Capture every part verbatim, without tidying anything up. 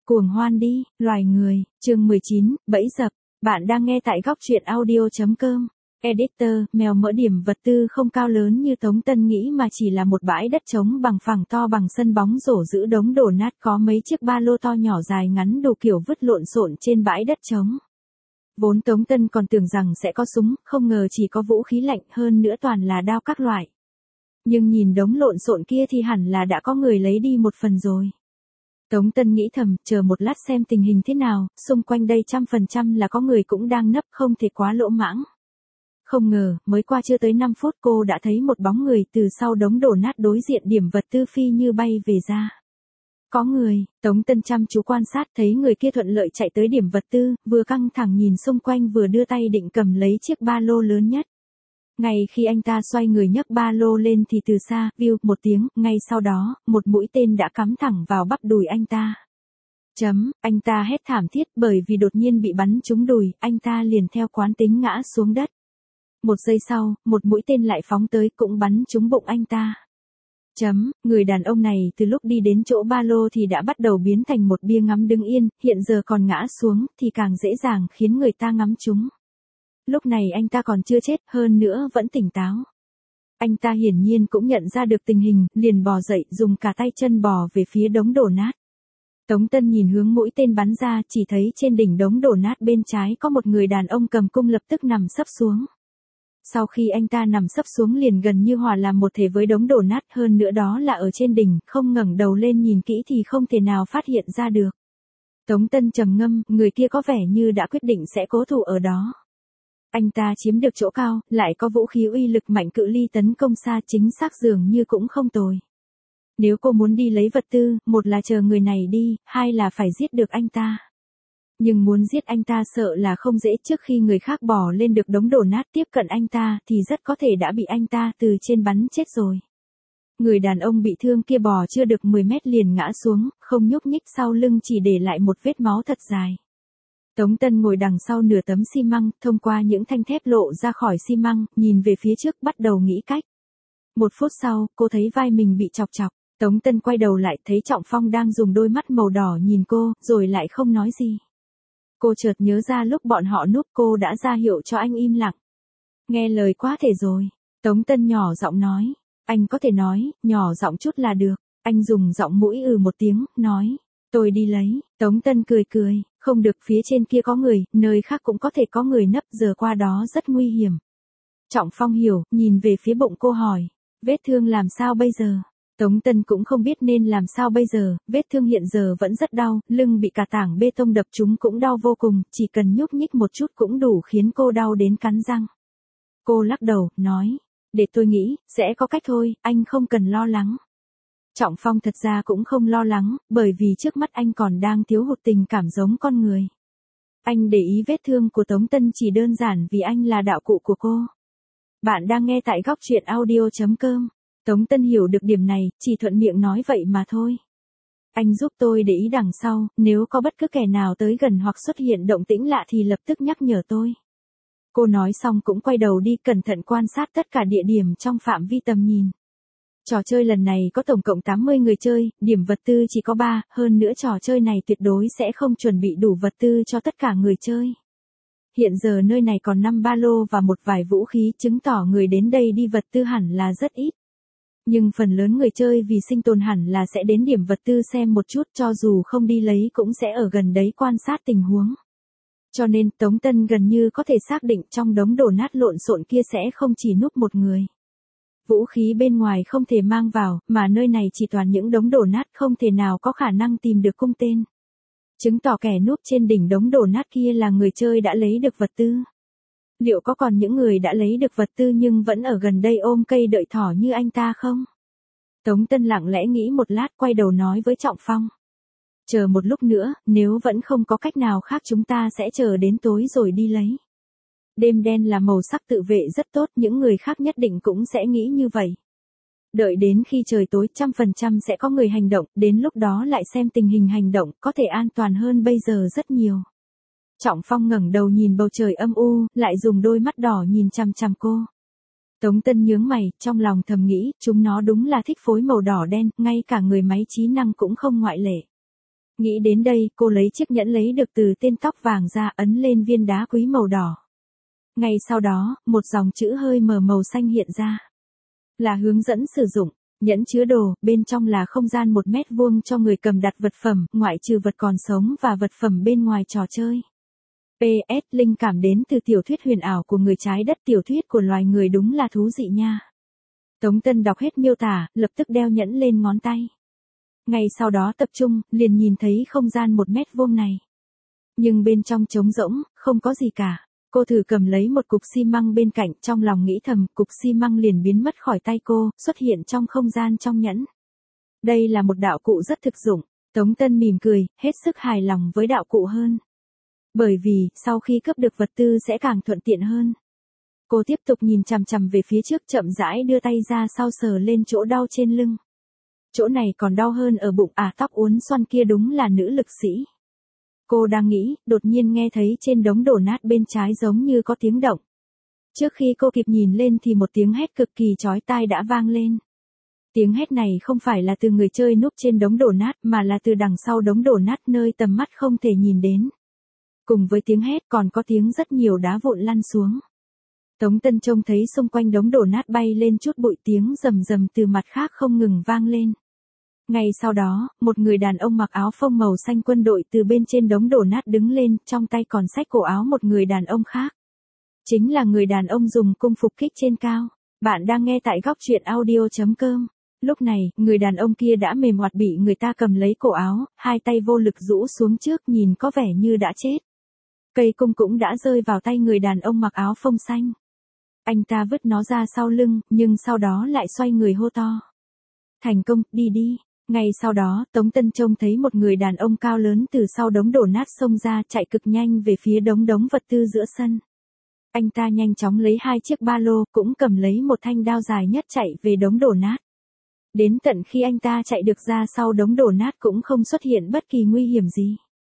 Cuồng hoan đi, loài người, chương mười chín, bẫy dập. Bạn đang nghe tại góc truyện audio.com. Editor, mèo mỡ điểm vật tư không cao lớn như Tống Tân nghĩ mà chỉ là một bãi đất trống bằng phẳng to bằng sân bóng rổ giữ đống đổ nát có mấy chiếc ba lô to nhỏ dài ngắn đủ kiểu vứt lộn xộn trên bãi đất trống. Vốn Tống Tân còn tưởng rằng sẽ có súng, không ngờ chỉ có vũ khí lạnh hơn nữa toàn là đao các loại. Nhưng nhìn đống lộn xộn kia thì hẳn là đã có người lấy đi một phần rồi. Tống Tân nghĩ thầm, chờ một lát xem tình hình thế nào, xung quanh đây trăm phần trăm là có người cũng đang nấp, không thể quá lỗ mãng. Không ngờ, mới qua chưa tới năm phút cô đã thấy một bóng người từ sau đống đổ nát đối diện điểm vật tư phi như bay về ra. Có người, Tống Tân chăm chú quan sát thấy người kia thuận lợi chạy tới điểm vật tư, vừa căng thẳng nhìn xung quanh vừa đưa tay định cầm lấy chiếc ba lô lớn nhất. Ngay khi anh ta xoay người nhấc ba lô lên thì từ xa, view một tiếng, ngay sau đó, một mũi tên đã cắm thẳng vào bắp đùi anh ta. Chấm, anh ta hét thảm thiết bởi vì đột nhiên bị bắn trúng đùi, anh ta liền theo quán tính ngã xuống đất. Một giây sau, một mũi tên lại phóng tới cũng bắn trúng bụng anh ta. Chấm, người đàn ông này từ lúc đi đến chỗ ba lô thì đã bắt đầu biến thành một bia ngắm đứng yên, hiện giờ còn ngã xuống thì càng dễ dàng khiến người ta ngắm trúng. Lúc này anh ta còn chưa chết, hơn nữa vẫn tỉnh táo. Anh ta hiển nhiên cũng nhận ra được tình hình, liền bò dậy dùng cả tay chân bò về phía đống đổ nát. Tống Tân nhìn hướng mũi tên bắn ra, chỉ thấy trên đỉnh đống đổ nát bên trái có một người đàn ông cầm cung lập tức nằm sấp xuống. Sau khi anh ta nằm sấp xuống liền gần như hòa làm một thể với đống đổ nát, hơn nữa đó là ở trên đỉnh, không ngẩng đầu lên nhìn kỹ thì không thể nào phát hiện ra được. Tống Tân trầm ngâm, người kia có vẻ như đã quyết định sẽ cố thủ ở đó. Anh ta chiếm được chỗ cao, lại có vũ khí uy lực mạnh cự ly tấn công xa chính xác dường như cũng không tồi. Nếu cô muốn đi lấy vật tư, một là chờ người này đi, hai là phải giết được anh ta. Nhưng muốn giết anh ta sợ là không dễ, trước khi người khác bò lên được đống đổ nát tiếp cận anh ta thì rất có thể đã bị anh ta từ trên bắn chết rồi. Người đàn ông bị thương kia bò chưa được mười mét liền ngã xuống, không nhúc nhích, sau lưng chỉ để lại một vết máu thật dài. Tống Tân ngồi đằng sau nửa tấm xi măng, thông qua những thanh thép lộ ra khỏi xi măng, nhìn về phía trước bắt đầu nghĩ cách. Một phút sau, cô thấy vai mình bị chọc chọc. Tống Tân quay đầu lại thấy Trọng Phong đang dùng đôi mắt màu đỏ nhìn cô, rồi lại không nói gì. Cô chợt nhớ ra lúc bọn họ núp cô đã ra hiệu cho anh im lặng. Nghe lời quá thể rồi. Tống Tân nhỏ giọng nói. Anh có thể nói, nhỏ giọng chút là được. Anh dùng giọng mũi ừ một tiếng, nói. Tôi đi lấy. Tống Tân cười cười. Không được, phía trên kia có người, nơi khác cũng có thể có người nấp, giờ qua đó rất nguy hiểm. Trọng Phong hiểu, nhìn về phía bụng cô hỏi. Vết thương làm sao bây giờ? Tống Tân cũng không biết nên làm sao bây giờ, vết thương hiện giờ vẫn rất đau, lưng bị cả tảng bê tông đập trúng cũng đau vô cùng, chỉ cần nhúc nhích một chút cũng đủ khiến cô đau đến cắn răng. Cô lắc đầu, nói, để tôi nghĩ, sẽ có cách thôi, anh không cần lo lắng. Trọng Phong thật ra cũng không lo lắng, bởi vì trước mắt anh còn đang thiếu hụt tình cảm giống con người. Anh để ý vết thương của Tống Tân chỉ đơn giản vì anh là đạo cụ của cô. Bạn đang nghe tại góc truyện audio.com. Tống Tân hiểu được điểm này, chỉ thuận miệng nói vậy mà thôi. Anh giúp tôi để ý đằng sau, nếu có bất cứ kẻ nào tới gần hoặc xuất hiện động tĩnh lạ thì lập tức nhắc nhở tôi. Cô nói xong cũng quay đầu đi, cẩn thận quan sát tất cả địa điểm trong phạm vi tầm nhìn. Trò chơi lần này có tổng cộng tám mươi người chơi, điểm vật tư chỉ có ba, hơn nữa trò chơi này tuyệt đối sẽ không chuẩn bị đủ vật tư cho tất cả người chơi. Hiện giờ nơi này còn năm ba lô và một vài vũ khí, chứng tỏ người đến đây đi vật tư hẳn là rất ít. Nhưng phần lớn người chơi vì sinh tồn hẳn là sẽ đến điểm vật tư xem một chút, cho dù không đi lấy cũng sẽ ở gần đấy quan sát tình huống. Cho nên Tống Tân gần như có thể xác định trong đống đổ nát lộn xộn kia sẽ không chỉ núp một người. Vũ khí bên ngoài không thể mang vào, mà nơi này chỉ toàn những đống đổ nát, không thể nào có khả năng tìm được cung tên. Chứng tỏ kẻ núp trên đỉnh đống đổ nát kia là người chơi đã lấy được vật tư. Liệu có còn những người đã lấy được vật tư nhưng vẫn ở gần đây ôm cây đợi thỏ như anh ta không? Tống Tân lặng lẽ nghĩ một lát, quay đầu nói với Trọng Phong. Chờ một lúc nữa, nếu vẫn không có cách nào khác chúng ta sẽ chờ đến tối rồi đi lấy. Đêm đen là màu sắc tự vệ rất tốt, những người khác nhất định cũng sẽ nghĩ như vậy. Đợi đến khi trời tối trăm phần trăm sẽ có người hành động, đến lúc đó lại xem tình hình hành động, có thể an toàn hơn bây giờ rất nhiều. Trọng Phong ngẩng đầu nhìn bầu trời âm u, lại dùng đôi mắt đỏ nhìn chằm chằm cô. Tống Tân nhướng mày, trong lòng thầm nghĩ, chúng nó đúng là thích phối màu đỏ đen, ngay cả người máy trí năng cũng không ngoại lệ. Nghĩ đến đây, cô lấy chiếc nhẫn lấy được từ tên tóc vàng ra ấn lên viên đá quý màu đỏ. Ngay sau đó, một dòng chữ hơi mờ màu xanh hiện ra. Là hướng dẫn sử dụng. Nhẫn chứa đồ, bên trong là không gian một mét vuông cho người cầm đặt vật phẩm, ngoại trừ vật còn sống và vật phẩm bên ngoài trò chơi. pê ét Linh cảm đến từ tiểu thuyết huyền ảo của người trái đất, tiểu thuyết của loài người đúng là thú dị nha. Tống Tân đọc hết miêu tả, lập tức đeo nhẫn lên ngón tay. Ngay sau đó tập trung, liền nhìn thấy không gian một mét vuông này. Nhưng bên trong trống rỗng, không có gì cả. Cô thử cầm lấy một cục xi măng bên cạnh, trong lòng nghĩ thầm, cục xi măng liền biến mất khỏi tay cô, xuất hiện trong không gian trong nhẫn. Đây là một đạo cụ rất thực dụng. Tống Tân mỉm cười, hết sức hài lòng với đạo cụ hơn. Bởi vì, sau khi cướp được vật tư sẽ càng thuận tiện hơn. Cô tiếp tục nhìn chằm chằm về phía trước, chậm rãi đưa tay ra sau sờ lên chỗ đau trên lưng. Chỗ này còn đau hơn ở bụng, à, tóc uốn xoăn kia đúng là nữ lực sĩ. Cô đang nghĩ, đột nhiên nghe thấy trên đống đổ nát bên trái giống như có tiếng động. Trước khi cô kịp nhìn lên thì một tiếng hét cực kỳ chói tai đã vang lên. Tiếng hét này không phải là từ người chơi núp trên đống đổ nát mà là từ đằng sau đống đổ nát nơi tầm mắt không thể nhìn đến. Cùng với tiếng hét còn có tiếng rất nhiều đá vụn lăn xuống. Tống Tân trông thấy xung quanh đống đổ nát bay lên chút bụi, tiếng rầm rầm từ mặt khác không ngừng vang lên. Ngay sau đó, một người đàn ông mặc áo phông màu xanh quân đội từ bên trên đống đổ nát đứng lên, trong tay còn xách cổ áo một người đàn ông khác. Chính là người đàn ông dùng cung phục kích trên cao. Bạn đang nghe tại góc truyện audio chấm com. Lúc này, người đàn ông kia đã mềm oặt bị người ta cầm lấy cổ áo, hai tay vô lực rũ xuống trước, nhìn có vẻ như đã chết. Cây cung cũng đã rơi vào tay người đàn ông mặc áo phông xanh. Anh ta vứt nó ra sau lưng, nhưng sau đó lại xoay người hô to. Thành công, đi đi. Ngay sau đó, Tống Tân trông thấy một người đàn ông cao lớn từ sau đống đổ nát xông ra, chạy cực nhanh về phía đống đống vật tư giữa sân. Anh ta nhanh chóng lấy hai chiếc ba lô, cũng cầm lấy một thanh đao dài nhất chạy về đống đổ nát. Đến tận khi anh ta chạy được ra sau đống đổ nát cũng không xuất hiện bất kỳ nguy hiểm gì.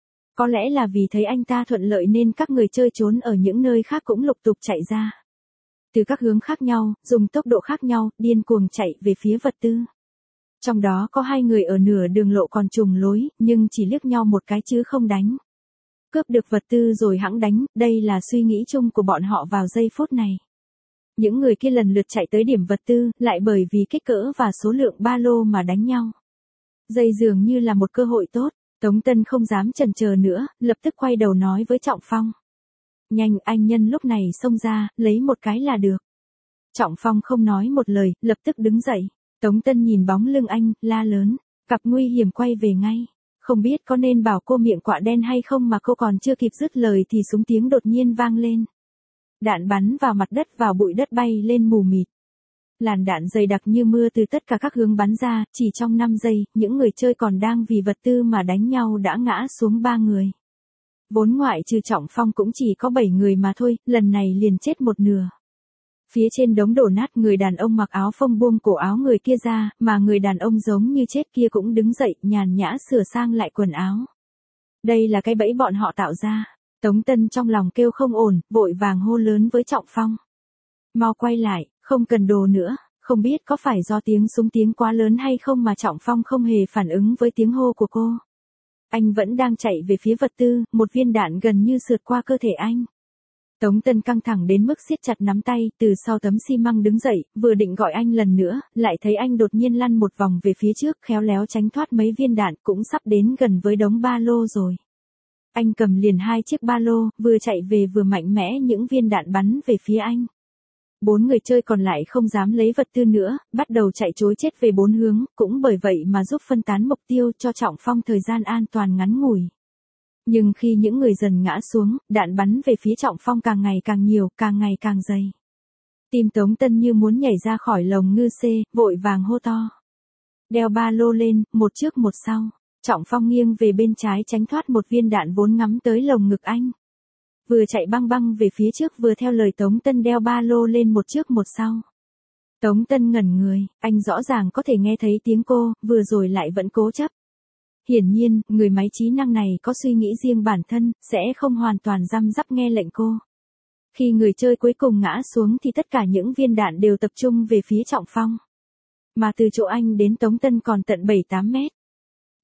Có lẽ là vì thấy anh ta thuận lợi nên các người chơi trốn ở những nơi khác cũng lục tục chạy ra. Từ các hướng khác nhau, dùng tốc độ khác nhau, điên cuồng chạy về phía vật tư. Trong đó có hai người ở nửa đường lộ còn trùng lối, nhưng chỉ liếc nhau một cái chứ không đánh. Cướp được vật tư rồi hẵng đánh, đây là suy nghĩ chung của bọn họ vào giây phút này. Những người kia lần lượt chạy tới điểm vật tư, lại bởi vì kích cỡ và số lượng ba lô mà đánh nhau. Dây dường như là một cơ hội tốt, Tống Tân không dám chần chờ nữa, lập tức quay đầu nói với Trọng Phong. Nhanh, anh nhân lúc này xông ra, lấy một cái là được. Trọng Phong không nói một lời, lập tức đứng dậy. Tống Tân nhìn bóng lưng anh, la lớn, cặp nguy hiểm quay về ngay. Không biết có nên bảo cô miệng quạ đen hay không mà cô còn chưa kịp dứt lời thì súng tiếng đột nhiên vang lên. Đạn bắn vào mặt đất, vào bụi đất bay lên mù mịt. Làn đạn dày đặc như mưa từ tất cả các hướng bắn ra, chỉ trong năm giây, những người chơi còn đang vì vật tư mà đánh nhau đã ngã xuống ba người. Vốn ngoại trừ Trọng Phong cũng chỉ có bảy người mà thôi, lần này liền chết một nửa. Phía trên đống đổ nát, người đàn ông mặc áo phông buông cổ áo người kia ra, mà người đàn ông giống như chết kia cũng đứng dậy, nhàn nhã sửa sang lại quần áo. Đây là cái bẫy bọn họ tạo ra. Tống Tân trong lòng kêu không ổn, vội vàng hô lớn với Trọng Phong. Mau quay lại, không cần đồ nữa. Không biết có phải do tiếng súng tiếng quá lớn hay không mà Trọng Phong không hề phản ứng với tiếng hô của cô. Anh vẫn đang chạy về phía vật tư, một viên đạn gần như sượt qua cơ thể anh. Tống Tân căng thẳng đến mức siết chặt nắm tay, từ sau tấm xi măng đứng dậy, vừa định gọi anh lần nữa, lại thấy anh đột nhiên lăn một vòng về phía trước, khéo léo tránh thoát mấy viên đạn, cũng sắp đến gần với đống ba lô rồi. Anh cầm liền hai chiếc ba lô, vừa chạy về vừa mạnh mẽ những viên đạn bắn về phía anh. Bốn người chơi còn lại không dám lấy vật tư nữa, bắt đầu chạy trối chết về bốn hướng, cũng bởi vậy mà giúp phân tán mục tiêu cho Trọng Phong thời gian an toàn ngắn ngủi. Nhưng khi những người dần ngã xuống, đạn bắn về phía Trọng Phong càng ngày càng nhiều, càng ngày càng dày. Tim Tống Tân như muốn nhảy ra khỏi lồng ngư xê, vội vàng hô to. Đeo ba lô lên, một trước một sau. Trọng Phong nghiêng về bên trái tránh thoát một viên đạn vốn ngắm tới lồng ngực anh. Vừa chạy băng băng về phía trước vừa theo lời Tống Tân đeo ba lô lên một trước một sau. Tống Tân ngẩn người, anh rõ ràng có thể nghe thấy tiếng cô, vừa rồi lại vẫn cố chấp. Hiển nhiên, người máy trí năng này có suy nghĩ riêng bản thân, sẽ không hoàn toàn răm rắp nghe lệnh cô. Khi người chơi cuối cùng ngã xuống thì tất cả những viên đạn đều tập trung về phía Trọng Phong. Mà từ chỗ anh đến Tống Tân còn tận bảy tám mét.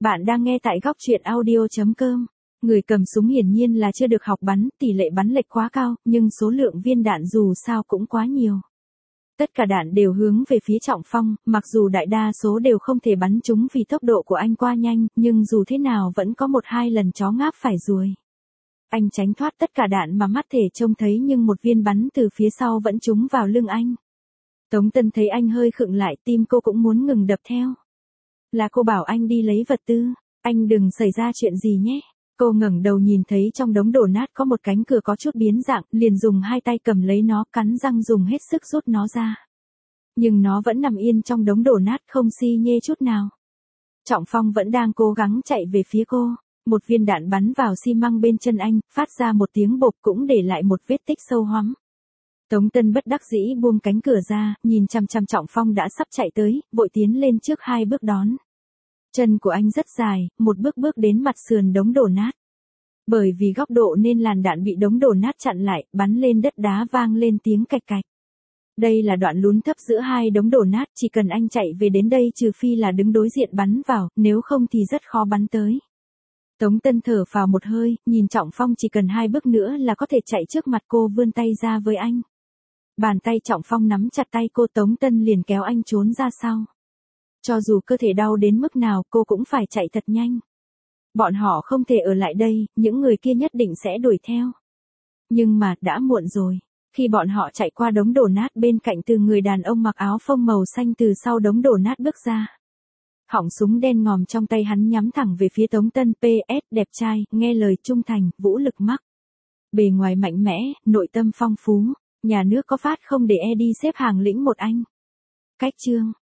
Bạn đang nghe tại góc truyện audio chấm com. Người cầm súng hiển nhiên là chưa được học bắn, tỷ lệ bắn lệch quá cao, nhưng số lượng viên đạn dù sao cũng quá nhiều. Tất cả đạn đều hướng về phía Trọng Phong, mặc dù đại đa số đều không thể bắn trúng vì tốc độ của anh quá nhanh, nhưng dù thế nào vẫn có một hai lần chó ngáp phải ruồi. Anh tránh thoát tất cả đạn mà mắt thể trông thấy, nhưng một viên bắn từ phía sau vẫn trúng vào lưng anh. Tống Tân thấy anh hơi khựng lại, tim cô cũng muốn ngừng đập theo. Là cô bảo anh đi lấy vật tư, anh đừng xảy ra chuyện gì nhé. Cô ngẩng đầu nhìn thấy trong đống đổ nát có một cánh cửa có chút biến dạng, liền dùng hai tay cầm lấy nó, cắn răng dùng hết sức rút nó ra. Nhưng nó vẫn nằm yên trong đống đổ nát không xi nhê chút nào. Trọng Phong vẫn đang cố gắng chạy về phía cô. Một viên đạn bắn vào xi măng bên chân anh, phát ra một tiếng bộp cũng để lại một vết tích sâu hoắm. Tống Tân bất đắc dĩ buông cánh cửa ra, nhìn chằm chằm Trọng Phong đã sắp chạy tới, vội tiến lên trước hai bước đón. Chân của anh rất dài, một bước bước đến mặt sườn đống đổ nát. Bởi vì góc độ nên làn đạn bị đống đổ nát chặn lại, bắn lên đất đá vang lên tiếng cạch cạch. Đây là đoạn lún thấp giữa hai đống đổ nát, chỉ cần anh chạy về đến đây trừ phi là đứng đối diện bắn vào, nếu không thì rất khó bắn tới. Tống Tân thở phào một hơi, nhìn Trọng Phong chỉ cần hai bước nữa là có thể chạy trước mặt cô, vươn tay ra với anh. Bàn tay Trọng Phong nắm chặt tay cô, Tống Tân liền kéo anh trốn ra sau. Cho dù cơ thể đau đến mức nào cô cũng phải chạy thật nhanh. Bọn họ không thể ở lại đây, những người kia nhất định sẽ đuổi theo. Nhưng mà, đã muộn rồi. Khi bọn họ chạy qua đống đổ nát bên cạnh, từ người đàn ông mặc áo phông màu xanh từ sau đống đổ nát bước ra. Họng súng đen ngòm trong tay hắn nhắm thẳng về phía Tống Tân. pê ét đẹp trai, nghe lời trung thành, vũ lực mắc. Bề ngoài mạnh mẽ, nội tâm phong phú. Nhà nước có phát không để e đi xếp hàng lĩnh một anh. Cách chương.